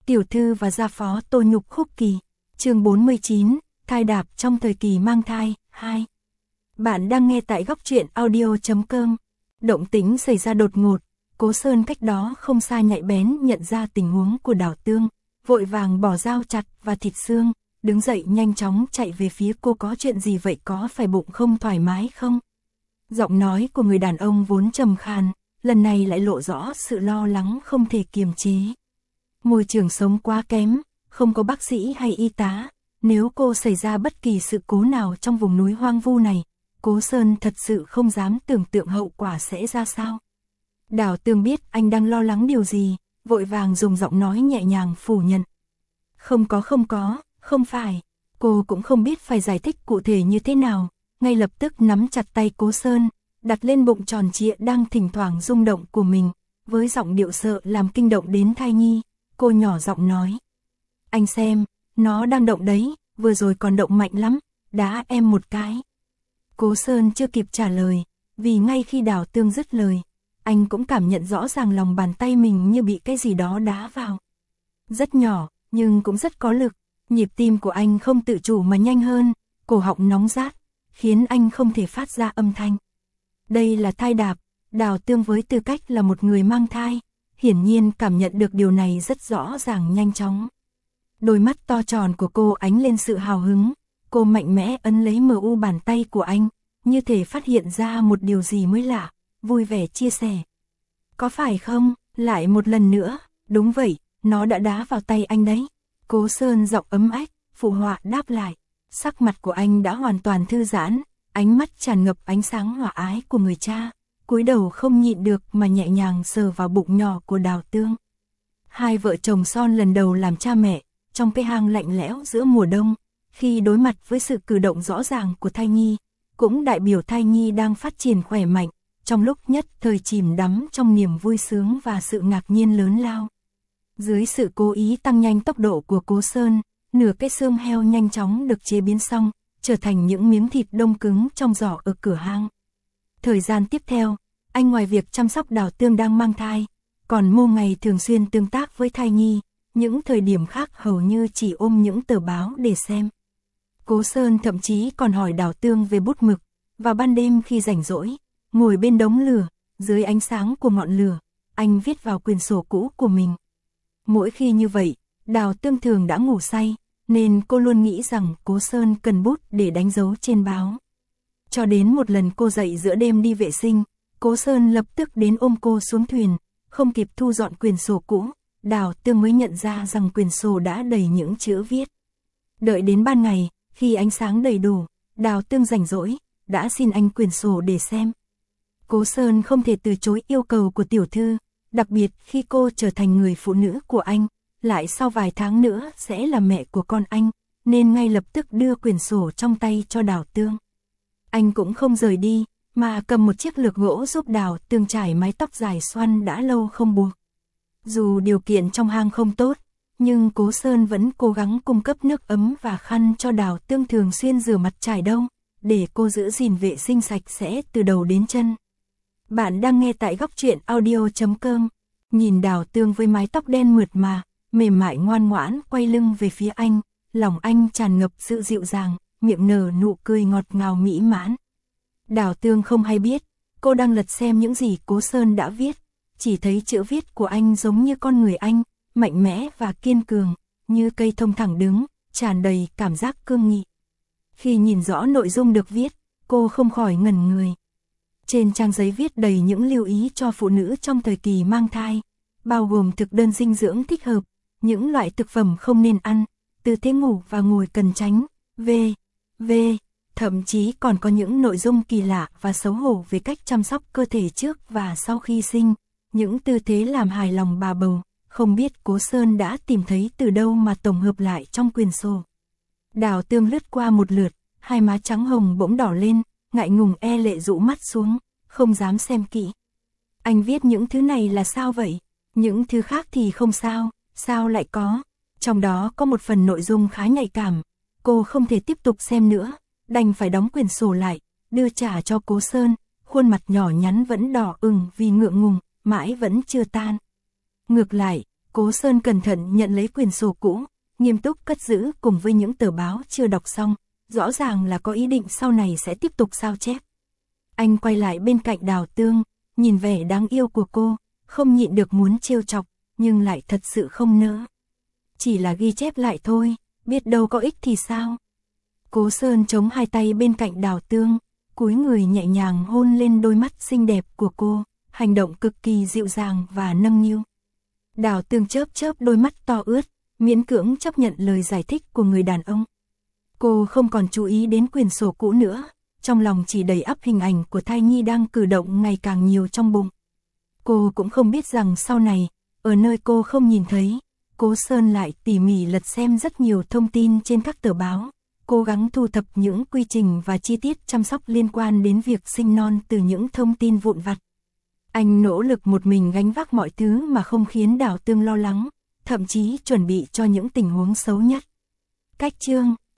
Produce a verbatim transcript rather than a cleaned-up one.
Tiểu thư và gia phó Tô Nhục Khúc Kỳ. Chương bốn mươi chín, thai đạp trong thời kỳ mang thai, hai. Bạn đang nghe tại góc truyện audio chấm com. Động tĩnh xảy ra đột ngột, Cố Sơn cách đó không xa nhạy bén nhận ra tình huống của Đào Tương, vội vàng bỏ dao chặt và thịt xương, đứng dậy nhanh chóng chạy về phía cô. Có chuyện gì vậy, có phải bụng không thoải mái không? Giọng nói của người đàn ông vốn trầm khàn, lần này lại lộ rõ sự lo lắng không thể kiềm chế. Môi trường sống quá kém, không có bác sĩ hay y tá, nếu cô xảy ra bất kỳ sự cố nào trong vùng núi hoang vu này, Cố Sơn thật sự không dám tưởng tượng hậu quả sẽ ra sao. Đào Tương biết anh đang lo lắng điều gì, vội vàng dùng giọng nói nhẹ nhàng phủ nhận. Không có không có, không phải. Cô cũng không biết phải giải thích cụ thể như thế nào, ngay lập tức nắm chặt tay Cố Sơn, đặt lên bụng tròn trịa đang thỉnh thoảng rung động của mình, với giọng điệu sợ làm kinh động đến thai nhi, cô nhỏ giọng nói. Anh xem, nó đang động đấy, vừa rồi còn động mạnh lắm, đá em một cái. Cố Sơn chưa kịp trả lời, vì ngay khi Đào Tương dứt lời, anh cũng cảm nhận rõ ràng lòng bàn tay mình như bị cái gì đó đá vào. Rất nhỏ, nhưng cũng rất có lực, nhịp tim của anh không tự chủ mà nhanh hơn, cổ họng nóng rát, khiến anh không thể phát ra âm thanh. Đây là thai đạp, Đào Tương với tư cách là một người mang thai, hiển nhiên cảm nhận được điều này rất rõ ràng nhanh chóng. Đôi mắt to tròn của cô ánh lên sự hào hứng, cô mạnh mẽ ấn lấy mờ u bàn tay của anh, như thể phát hiện ra một điều gì mới lạ, vui vẻ chia sẻ. Có phải không, lại một lần nữa, đúng vậy, nó đã đá vào tay anh đấy. Cố Sơn giọng ấm ách, phụ họa đáp lại, sắc mặt của anh đã hoàn toàn thư giãn, ánh mắt tràn ngập ánh sáng hòa ái của người cha, cúi đầu không nhịn được mà nhẹ nhàng sờ vào bụng nhỏ của Đào Tương. Hai vợ chồng son lần đầu làm cha mẹ, trong cái hang lạnh lẽo giữa mùa đông, khi đối mặt với sự cử động rõ ràng của thai nhi, cũng đại biểu thai nhi đang phát triển khỏe mạnh, trong lúc nhất thời chìm đắm trong niềm vui sướng và sự ngạc nhiên lớn lao. Dưới sự cố ý tăng nhanh tốc độ của Cố Sơn, nửa cái xương heo nhanh chóng được chế biến xong, trở thành những miếng thịt đông cứng trong giỏ ở cửa hang. Thời gian tiếp theo, anh ngoài việc chăm sóc Đào Tương đang mang thai, còn mỗi ngày thường xuyên tương tác với thai nhi, những thời điểm khác hầu như chỉ ôm những tờ báo để xem. Cố Sơn thậm chí còn hỏi Đào Tương về bút mực, vào ban đêm khi rảnh rỗi, ngồi bên đống lửa, dưới ánh sáng của ngọn lửa, anh viết vào quyển sổ cũ của mình. Mỗi khi như vậy, Đào Tương thường đã ngủ say, nên cô luôn nghĩ rằng Cố Sơn cần bút để đánh dấu trên báo. Cho đến một lần cô dậy giữa đêm đi vệ sinh, Cố Sơn lập tức đến ôm cô xuống thuyền, không kịp thu dọn quyển sổ cũ, Đào Tương mới nhận ra rằng quyển sổ đã đầy những chữ viết. Đợi đến ban ngày, khi ánh sáng đầy đủ, Đào Tương rảnh rỗi, đã xin anh quyển sổ để xem. Cố Sơn không thể từ chối yêu cầu của tiểu thư, đặc biệt khi cô trở thành người phụ nữ của anh, lại sau vài tháng nữa sẽ là mẹ của con anh, nên ngay lập tức đưa quyển sổ trong tay cho Đào Tương. Anh cũng không rời đi, mà cầm một chiếc lược gỗ giúp Đào Tương trải mái tóc dài xoăn đã lâu không buộc. Dù điều kiện trong hang không tốt, nhưng Cố Sơn vẫn cố gắng cung cấp nước ấm và khăn cho Đào Tương thường xuyên rửa mặt trải đầu, để cô giữ gìn vệ sinh sạch sẽ từ đầu đến chân. Bạn đang nghe tại góc truyện audio chấm com. Nhìn Đào Tương với mái tóc đen mượt mà, mềm mại ngoan ngoãn quay lưng về phía anh, lòng anh tràn ngập sự dịu dàng, miệng nở nụ cười ngọt ngào mỹ mãn. Đào Tương không hay biết, cô đang lật xem những gì Cố Sơn đã viết, chỉ thấy chữ viết của anh giống như con người anh, mạnh mẽ và kiên cường, như cây thông thẳng đứng, tràn đầy cảm giác cương nghị. Khi nhìn rõ nội dung được viết, cô không khỏi ngẩn người. Trên trang giấy viết đầy những lưu ý cho phụ nữ trong thời kỳ mang thai, bao gồm thực đơn dinh dưỡng thích hợp, những loại thực phẩm không nên ăn, tư thế ngủ và ngồi cần tránh, v. v. Thậm chí còn có những nội dung kỳ lạ và xấu hổ về cách chăm sóc cơ thể trước và sau khi sinh, những tư thế làm hài lòng bà bầu, không biết Cố Sơn đã tìm thấy từ đâu mà tổng hợp lại trong quyển sổ. Đào Tương lướt qua một lượt, hai má trắng hồng bỗng đỏ lên, ngại ngùng e lệ rũ mắt xuống, không dám xem kỹ. Anh viết những thứ này là sao vậy? Những thứ khác thì không sao, sao lại có? Trong đó có một phần nội dung khá nhạy cảm, cô không thể tiếp tục xem nữa, đành phải đóng quyển sổ lại, đưa trả cho Cố Sơn, khuôn mặt nhỏ nhắn vẫn đỏ ửng vì ngượng ngùng, mãi vẫn chưa tan. Ngược lại, Cố Sơn cẩn thận nhận lấy quyển sổ cũ, nghiêm túc cất giữ cùng với những tờ báo chưa đọc xong, rõ ràng là có ý định sau này sẽ tiếp tục sao chép. Anh quay lại bên cạnh Đào Tương, nhìn vẻ đáng yêu của cô, không nhịn được muốn trêu chọc, nhưng lại thật sự không nỡ. Chỉ là ghi chép lại thôi, biết đâu có ích thì sao. Cố Sơn chống hai tay bên cạnh Đào Tương, cúi người nhẹ nhàng hôn lên đôi mắt xinh đẹp của cô, hành động cực kỳ dịu dàng và nâng niu. Đào Tương chớp chớp đôi mắt to ướt, miễn cưỡng chấp nhận lời giải thích của người đàn ông. Cô không còn chú ý đến quyển sổ cũ nữa, trong lòng chỉ đầy ắp hình ảnh của thai nhi đang cử động ngày càng nhiều trong bụng. Cô cũng không biết rằng sau này, ở nơi cô không nhìn thấy, Cố Sơn lại tỉ mỉ lật xem rất nhiều thông tin trên các tờ báo, cố gắng thu thập những quy trình và chi tiết chăm sóc liên quan đến việc sinh non từ những thông tin vụn vặt. Anh nỗ lực một mình gánh vác mọi thứ mà không khiến Đào Tương lo lắng, thậm chí chuẩn bị cho những tình huống xấu nhất. Cách chương